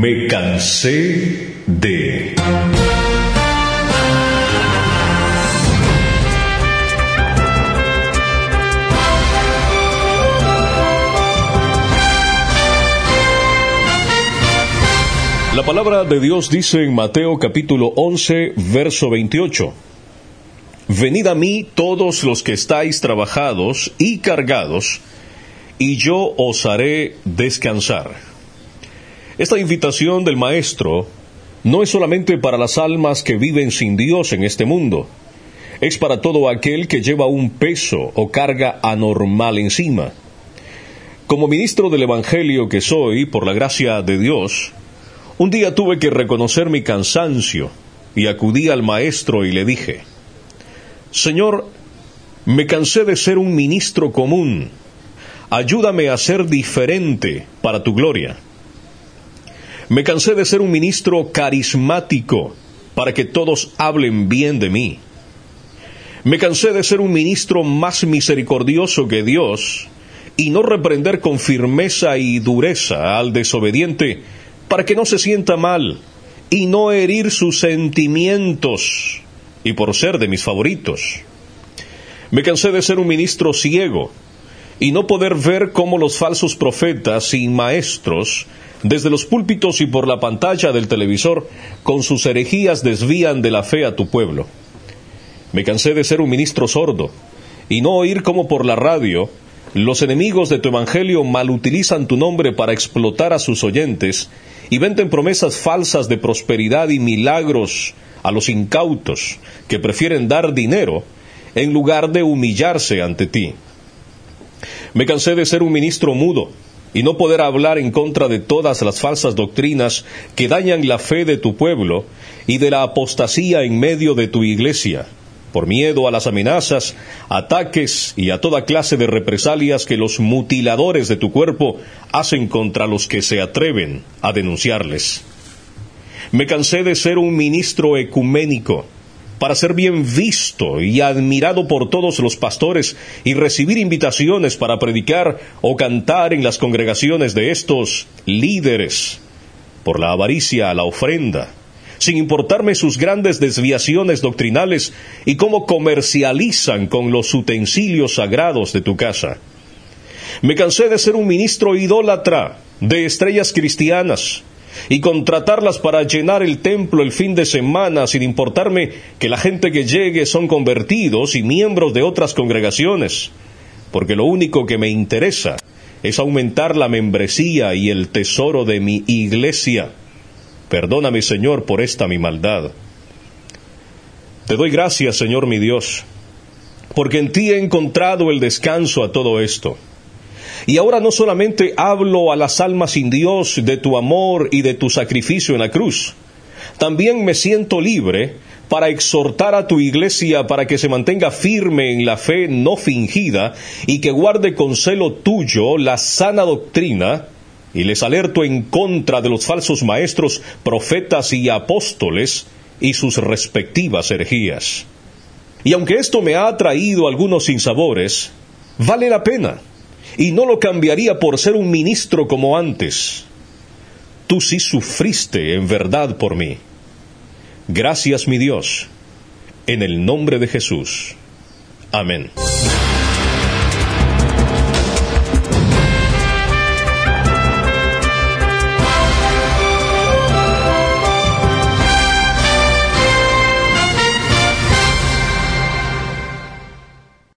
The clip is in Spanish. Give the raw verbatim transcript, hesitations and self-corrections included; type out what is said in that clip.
Me cansé de... La palabra de Dios dice en Mateo capítulo once, verso veintiocho: Venid a mí todos los que estáis trabajados y cargados, y yo os haré descansar. Esta invitación del Maestro no es solamente para las almas que viven sin Dios en este mundo, es para todo aquel que lleva un peso o carga anormal encima. Como ministro del Evangelio que soy, por la gracia de Dios, un día tuve que reconocer mi cansancio y acudí al Maestro y le dije: Señor, me cansé de ser un ministro común. Ayúdame a ser diferente para tu gloria. Me cansé de ser un ministro carismático para que todos hablen bien de mí. Me cansé de ser un ministro más misericordioso que Dios y no reprender con firmeza y dureza al desobediente para que no se sienta mal y no herir sus sentimientos y por ser de mis favoritos. Me cansé de ser un ministro ciego y no poder ver cómo los falsos profetas y maestros, desde los púlpitos y por la pantalla del televisor, con sus herejías desvían de la fe a tu pueblo. Me cansé de ser un ministro sordo y no oír cómo por la radio los enemigos de tu evangelio malutilizan tu nombre para explotar a sus oyentes y venden promesas falsas de prosperidad y milagros a los incautos que prefieren dar dinero en lugar de humillarse ante ti. Me cansé de ser un ministro mudo y no poder hablar en contra de todas las falsas doctrinas que dañan la fe de tu pueblo y de la apostasía en medio de tu iglesia, por miedo a las amenazas, ataques y a toda clase de represalias que los mutiladores de tu cuerpo hacen contra los que se atreven a denunciarles. Me cansé de ser un ministro ecuménico, para ser bien visto y admirado por todos los pastores y recibir invitaciones para predicar o cantar en las congregaciones de estos líderes, por la avaricia a la ofrenda, sin importarme sus grandes desviaciones doctrinales y cómo comercializan con los utensilios sagrados de tu casa. Me cansé de ser un ministro idólatra de estrellas cristianas y contratarlas para llenar el templo el fin de semana sin importarme que la gente que llegue son convertidos y miembros de otras congregaciones, porque lo único que me interesa es aumentar la membresía y el tesoro de mi iglesia. Perdóname, Señor, por esta mi maldad. Te doy gracias, Señor mi Dios, porque en ti he encontrado el descanso a todo esto. Y ahora no solamente hablo a las almas sin Dios de tu amor y de tu sacrificio en la cruz, también me siento libre para exhortar a tu iglesia para que se mantenga firme en la fe no fingida y que guarde con celo tuyo la sana doctrina, y les alerto en contra de los falsos maestros, profetas y apóstoles y sus respectivas herejías. Y aunque esto me ha traído algunos sinsabores, vale la pena, y no lo cambiaría por ser un ministro como antes. Tú sí sufriste en verdad por mí. Gracias, mi Dios, en el nombre de Jesús. Amén.